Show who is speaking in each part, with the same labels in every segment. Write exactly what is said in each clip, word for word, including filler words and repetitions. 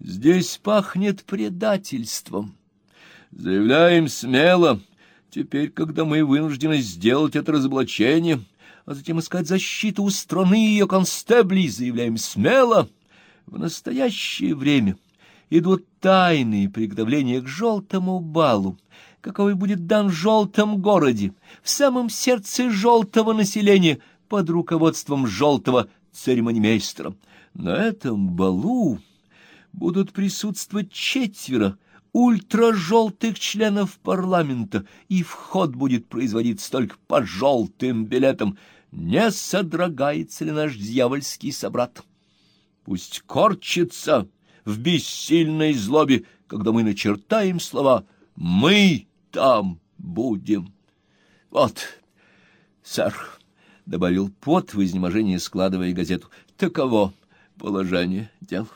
Speaker 1: Здесь пахнет предательством. Заявляем смело, теперь, когда мы вынуждены сделать это разоблачение, а затем искать защиту у страны и ее констеблей, заявляем смело, в настоящее время идут тайные приготовления к желтому балу, какой будет дан в желтом городе, в самом сердце желтого населения, под руководством желтого церемонимейстера. На этом балу будут присутствовать четверо ультражелтых членов парламента, и вход будет производиться только по желтым билетам. Не содрогается ли наш дьявольский собрат? Пусть корчится в бессильной злобе, когда мы начертаем слова «Мы там будем». Вот, сэр, — добавил Пот в изнеможении, складывая газету, — таково положение дел.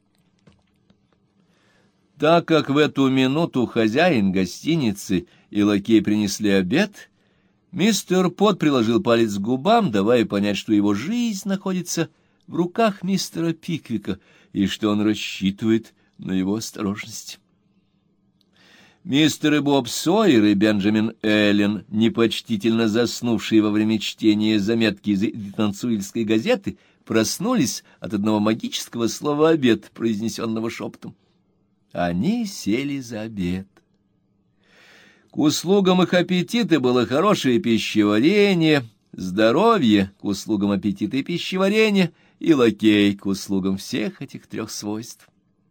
Speaker 1: Так как в эту минуту хозяин гостиницы и лакей принесли обед, мистер Пот приложил палец к губам, давая понять, что его жизнь находится в руках мистера Пиквика и что он рассчитывает на его осторожность. Мистер Боб Сойер и Бенджамин Эллен, непочтительно заснувшие во время чтения заметки из Танцуильской газеты, проснулись от одного магического слова «обед», произнесенного шепотом. Они сели за обед. К услугам их аппетита было хорошее пищеварение, здоровье к услугам аппетита и пищеварения, и лакей к услугам всех этих трех свойств.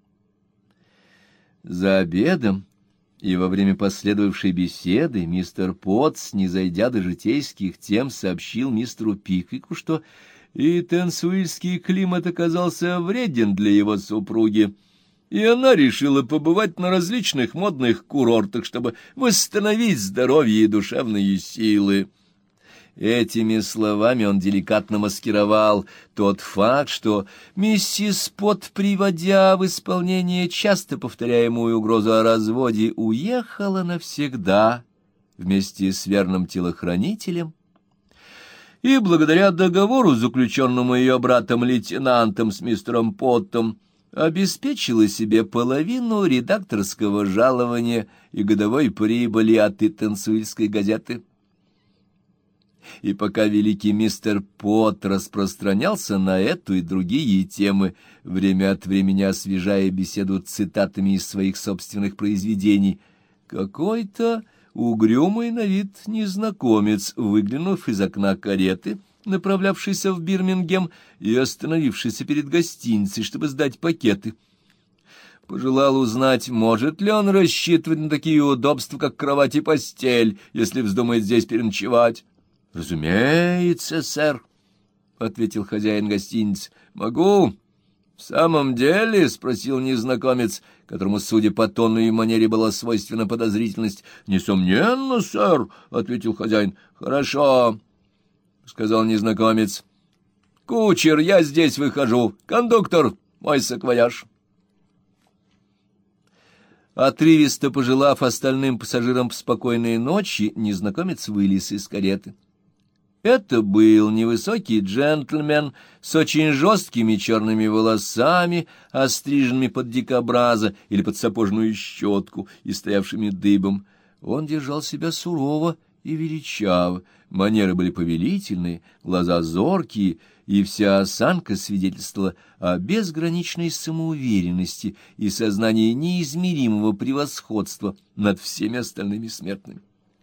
Speaker 1: За обедом и во время последовавшей беседы мистер Потс, не зайдя до житейских тем, сообщил мистеру Пиквику, что и тенсуильский климат оказался вреден для его супруги, и она решила побывать на различных модных курортах, чтобы восстановить здоровье и душевные силы. Этими словами он деликатно маскировал тот факт, что миссис Пот, приводя в исполнение часто повторяемую угрозу о разводе, уехала навсегда вместе с верным телохранителем, и благодаря договору, заключенному ее братом-лейтенантом с мистером Поттом, обеспечила себе половину редакторского жалования и годовой прибыли от Итансуильской газеты. И пока великий мистер Пот распространялся на эту и другие темы, время от времени освежая беседу цитатами из своих собственных произведений, какой-то угрюмый на вид незнакомец, выглянув из окна кареты, направлявшийся в Бирмингем и остановившийся перед гостиницей, чтобы сдать пакеты, пожелал узнать, может ли он рассчитывать на такие удобства, как кровать и постель, если вздумает здесь переночевать. — Разумеется, сэр, — ответил хозяин гостиницы. — Могу. — В самом деле? — спросил незнакомец, которому, судя по тону и манере, была свойственна подозрительность. — Несомненно, сэр, — ответил хозяин. — Хорошо, — сказал незнакомец. — Кучер, я здесь выхожу. Кондуктор, мой саквояж. Отрывисто пожелав остальным пассажирам спокойной ночи, незнакомец вылез из кареты. Это был невысокий джентльмен с очень жесткими черными волосами, остриженными под дикобраза или под сапожную щетку и стоявшими дыбом. Он держал себя сурово и величаво, манеры были повелительные, глаза зоркие, и вся осанка свидетельствовала о безграничной самоуверенности и сознании неизмеримого превосходства над всеми остальными смертными.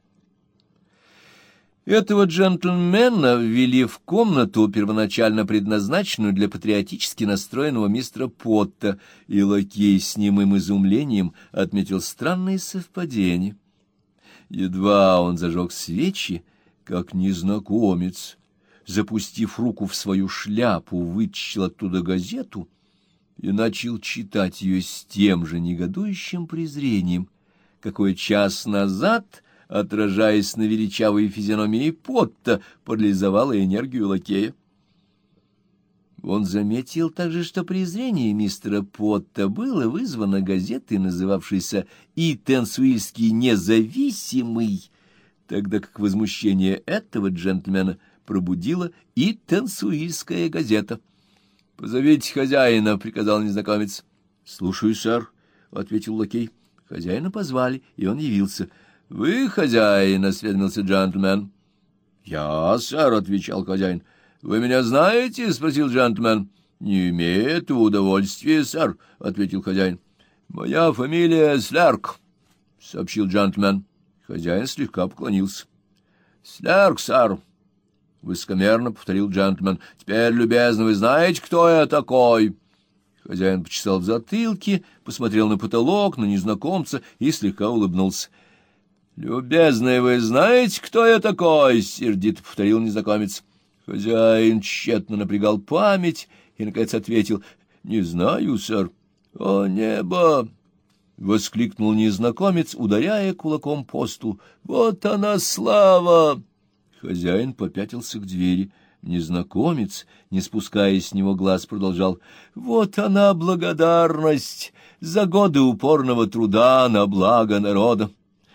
Speaker 1: Этого джентльмена ввели в комнату, первоначально предназначенную для патриотически настроенного мистера Потта, и лакей с немым изумлением отметил странные совпадения. Едва он зажег свечи, как незнакомец, запустив руку в свою шляпу, вытащил оттуда газету и начал читать ее с тем же негодующим презрением, какое час назад, отражаясь на величавой физиономии Потта, парализовало энергию лакея. Он заметил также, что презрение мистера Потта было вызвано газетой, называвшейся «И Тенсуильский независимый», тогда как возмущение этого джентльмена пробудила и Тенсуильская газета. — Позовите хозяина, — приказал незнакомец. — Слушаю, сэр, — ответил лакей. Хозяина позвали, и он явился. — Вы хозяин? — осведомился джентльмен. — Я, сэр, — отвечал хозяин. — Вы меня знаете? — спросил джентльмен. — Не имею этого удовольствия, сэр, — ответил хозяин. — Моя фамилия Слерк, — сообщил джентльмен. Хозяин слегка поклонился. — Слерк, сэр, — высокомерно повторил джентльмен. — Теперь, любезно, вы знаете, кто я такой? Хозяин почесал в затылке, посмотрел на потолок, на незнакомца и слегка улыбнулся. — Любезный, вы знаете, кто я такой? — сердито повторил незнакомец. Хозяин тщетно напрягал память и, наконец, ответил: — Не знаю, сэр. — О, небо! — воскликнул незнакомец, ударяя кулаком по столу. — Вот она слава! Хозяин попятился к двери. Незнакомец, не спуская с него глаз, продолжал: — Вот она благодарность за годы упорного труда на благо народа.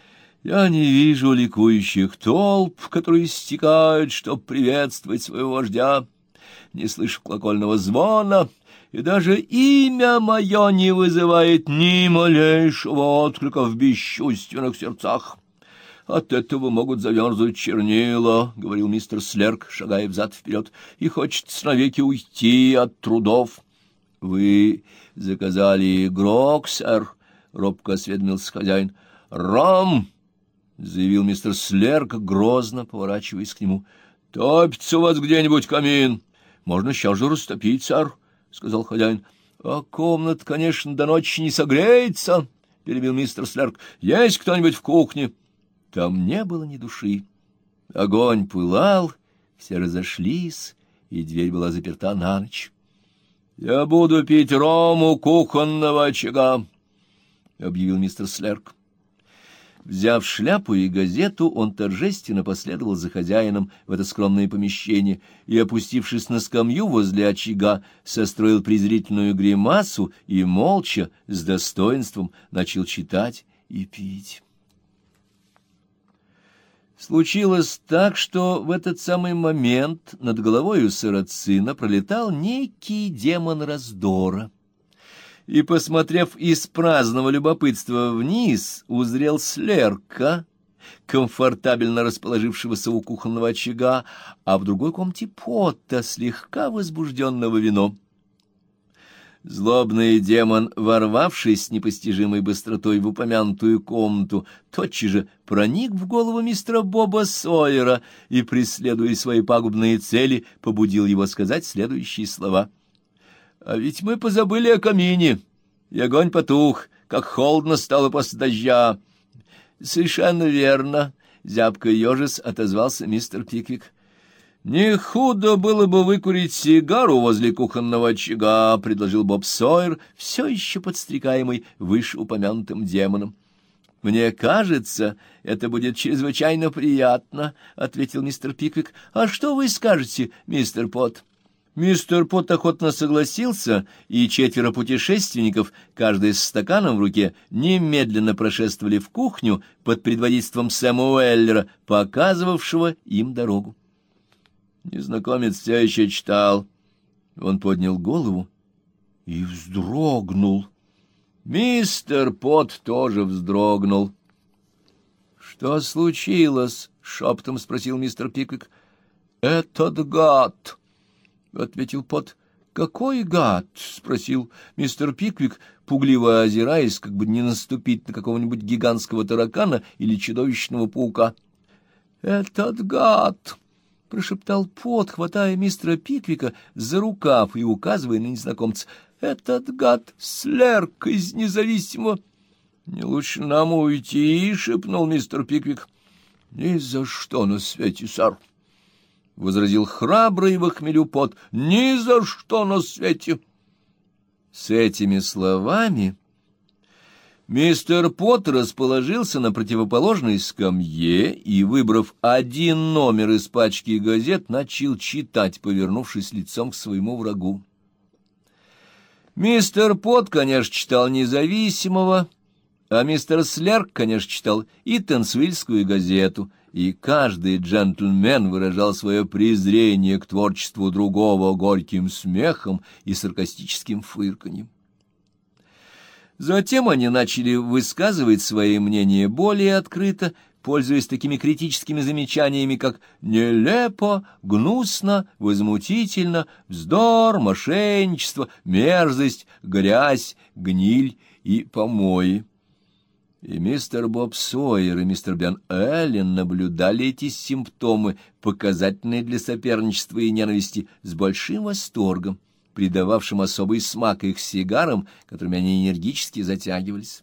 Speaker 1: Я не вижу ликующих толп, которые стекают, чтоб приветствовать своего вождя, не слышу колокольного звона, и даже имя мое не вызывает ни малейшего отклика в бесчувственных сердцах. От этого могут замерзнуть чернила, — говорил мистер Слерк, шагая взад-вперед, — и хочется навеки уйти от трудов. — Вы заказали игрок, сэр? — робко осведомился хозяин. — Ром! — заявил мистер Слерк, грозно поворачиваясь к нему. — Топится у вас где-нибудь камин? — Можно сейчас же растопить, сэр, — сказал хозяин. — А комната, конечно, до ночи не согреется, — перебил мистер Слерк. — Есть кто-нибудь в кухне? Там не было ни души. Огонь пылал, все разошлись, и дверь была заперта на ночь. — Я буду пить рому кухонного очага, — объявил мистер Слерк. Взяв шляпу и газету, он торжественно последовал за хозяином в это скромное помещение и, опустившись на скамью возле очага, состроил презрительную гримасу и молча, с достоинством, начал читать и пить. Случилось так, что в этот самый момент над головой у сарацина пролетал некий демон раздора. И, посмотрев из праздного любопытства вниз, узрел Слерка, комфортабельно расположившегося у кухонного очага, а в другой комнате Пота, слегка возбужденного вином. Злобный демон, ворвавшись с непостижимой быстротой в упомянутую комнату, тотчас же проник в голову мистера Боба Сойера и, преследуя свои пагубные цели, побудил его сказать следующие слова. «А ведь мы позабыли о камине, и огонь потух, как холодно стало после дождя». «Совершенно верно», — зябко ежес отозвался мистер Пиквик. «Не худо было бы выкурить сигару возле кухонного очага», — предложил Боб Сойер, все еще подстрекаемый вышеупомянутым демоном. «Мне кажется, это будет чрезвычайно приятно», — ответил мистер Пиквик. «А что вы скажете, мистер Пот?» Мистер Пот охотно согласился, и четверо путешественников, каждый с стаканом в руке, немедленно прошествовали в кухню под предводительством Сэма Уэллера, показывавшего им дорогу. Незнакомец все еще читал. Он поднял голову и вздрогнул. Мистер Пот тоже вздрогнул. — Что случилось? — шепотом спросил мистер Пиквик. — Этот гад! — ответил Пот. — Какой гад? — спросил мистер Пиквик, пугливо озираясь, как бы не наступить на какого-нибудь гигантского таракана или чудовищного паука. — Этот гад! — прошептал Пот, хватая мистера Пиквика за рукав и указывая на незнакомца. — Этот гад Слерк из независимого... — Не лучше нам уйти, — шепнул мистер Пиквик. — Ни за что на свете, сэр, — возразил храбрый в хмелю Пот. — Ни за что на свете. С этими словами мистер Пот расположился на противоположной скамье и, выбрав один номер из пачки газет, начал читать, повернувшись лицом к своему врагу. Мистер Пот, конечно, читал «Независимого», а мистер Слерк, конечно, читал и «Тенсвильскую газету», и каждый джентльмен выражал свое презрение к творчеству другого горьким смехом и саркастическим фырканьем. Затем они начали высказывать свои мнения более открыто, пользуясь такими критическими замечаниями, как «нелепо», «гнусно», «возмутительно», «вздор», «мошенничество», «мерзость», «грязь», «гниль» и «помои». И мистер Боб Сойер, и мистер Бен Эллен наблюдали эти симптомы, показательные для соперничества и ненависти, с большим восторгом, придававшим особый смак их сигарам, которыми они энергически затягивались.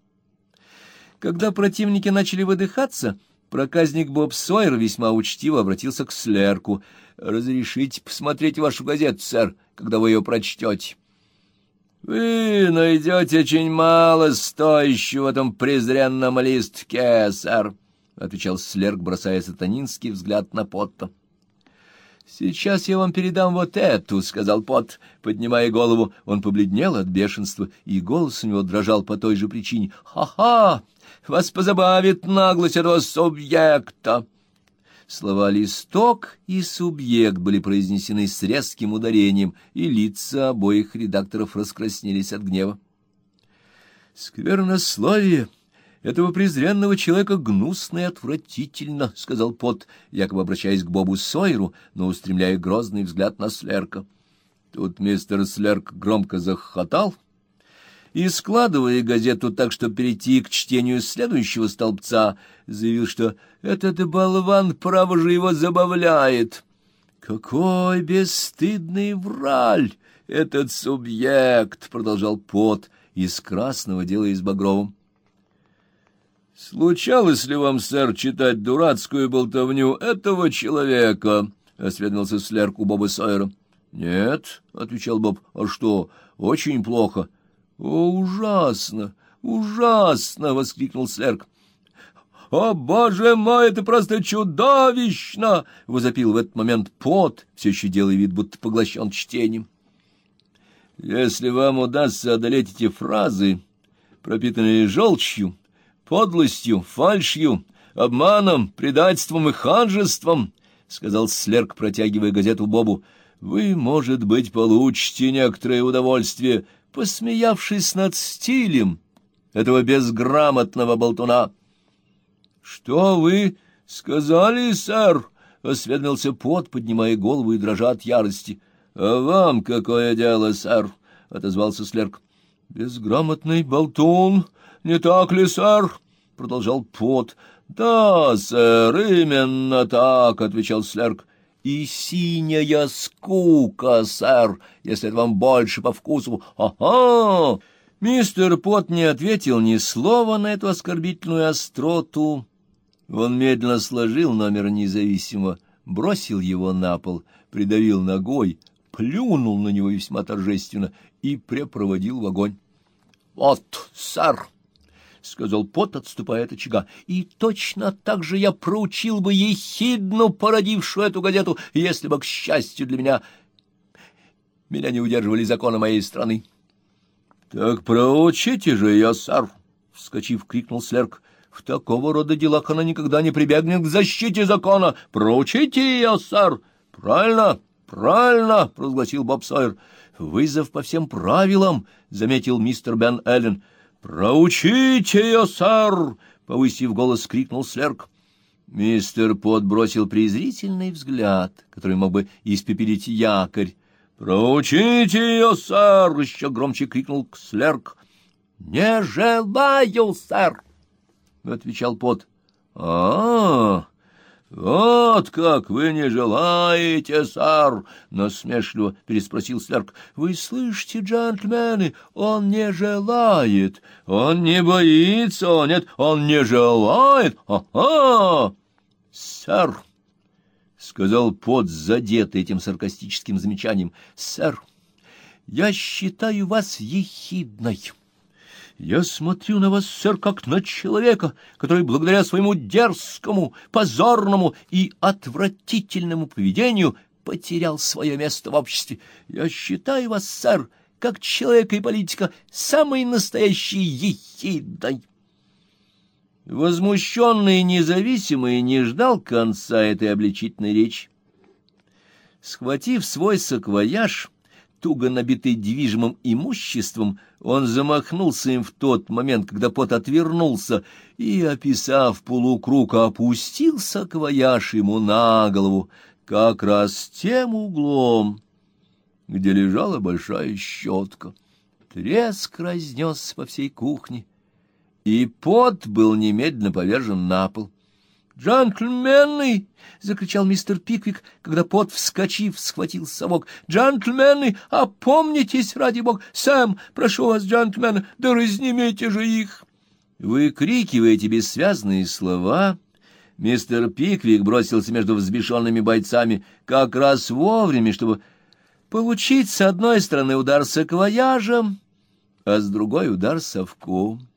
Speaker 1: Когда противники начали выдыхаться, проказник Боб Сойер весьма учтиво обратился к Слерку. «Разрешите посмотреть вашу газету, сэр, когда вы ее прочтете?» «Вы найдете очень мало стоящего в этом презренном листке, сэр», — отвечал Слерк, бросая сатанинский взгляд на Потта. «Сейчас я вам передам вот эту», — сказал Пот, поднимая голову. Он побледнел от бешенства, и голос у него дрожал по той же причине. «Ха-ха! Вас позабавит наглость этого субъекта!» Слова «листок» и «субъект» были произнесены с резким ударением, и лица обоих редакторов раскраснелись от гнева. «Сквернословие этого презренного человека гнусно и отвратительно», — сказал Пот, якобы обращаясь к Бобу Сойеру, но устремляя грозный взгляд на Слерка. Тут мистер Слерк громко захохотал и, складывая газету так, чтобы перейти к чтению следующего столбца, заявил, что этот болван, право же, его забавляет. «Какой бесстыдный враль этот субъект!» — продолжал Пот, из красного делаясь багровым. «Случалось ли вам, сэр, читать дурацкую болтовню этого человека?» — осведомился Слерк у Боба Сойера. «Нет», — отвечал Боб. «А что, очень плохо?» «О, ужасно! Ужасно!» — воскликнул Слерк. «О, боже мой, это просто чудовищно!» — возопил в этот момент Пот, все еще делая вид, будто поглощен чтением. «Если вам удастся одолеть эти фразы, пропитанные желчью, подлостью, фальшью, обманом, предательством и ханжеством, — сказал Слерк, протягивая газету Бобу, — вы, может быть, получите некоторое удовольствие, посмеявшись над стилем этого безграмотного болтуна». — Что вы сказали, сэр? — осведомился Пот, поднимая голову и дрожа от ярости. — А вам какое дело, сэр? — отозвался Слерк. — Безграмотный болтун, не так ли, сэр? — продолжал Пот. — Да, сэр, именно так, — отвечал Слерк. — И синяя скука, сэр, если это вам больше по вкусу. Ага! Мистер Пот не ответил ни слова на эту оскорбительную остроту. Он медленно сложил номер независимо, бросил его на пол, придавил ногой, плюнул на него весьма торжественно и препроводил в огонь. — Вот, сэр! — сказал Пот, отступая от очага, — и точно так же я проучил бы ехидну, породившую эту газету, если бы, к счастью для меня, меня не удерживали законы моей страны. — Так проучите же ее, сэр! — вскочив, крикнул Слерк. — В такого рода делах она никогда не прибегнет к защите закона. Проучите ее, сэр! — Правильно, правильно! — провозгласил Боб Сойер. — Вызов по всем правилам! — заметил мистер Бен Эллен. «Проучите ее, сэр!» — повысив голос, крикнул Слерк. Мистер Пот бросил презрительный взгляд, который мог бы испепелить якорь. «Проучите ее, сэр!» — еще громче крикнул Слерк. «Не желаю, сэр!» — отвечал Пот. «А-а-а! Вот как вы не желаете, сэр!» — насмешливо переспросил Слерк. «Вы слышите, джентльмены, он не желает, он не боится, нет, он не желает, ага!» «Сэр!» — сказал Пот, задетый этим саркастическим замечанием. «Сэр, я считаю вас ехидной. Я смотрю на вас, сэр, как на человека, который благодаря своему дерзкому, позорному и отвратительному поведению потерял свое место в обществе. Я считаю вас, сэр, как человека и политика, самой настоящей ехидной». Возмущенный и независимый не ждал конца этой обличительной речи. Схватив свой саквояж, туго набитый движимым имуществом, он замахнулся им в тот момент, когда Пот отвернулся, и, описав полукруг, опустил саквояж ему на голову, как раз тем углом, где лежала большая щетка. Треск разнесся по всей кухне, и Пот был немедленно повержен на пол. «Джентльмены!» — закричал мистер Пиквик, когда Пот, вскочив, схватил совок. «Джентльмены, опомнитесь, ради бога! Сэм, прошу вас, джентльмены, да разнимите же их!» Выкрикивая эти бессвязные слова, мистер Пиквик бросился между взбешенными бойцами как раз вовремя, чтобы получить с одной стороны удар саквояжем, а с другой удар совком.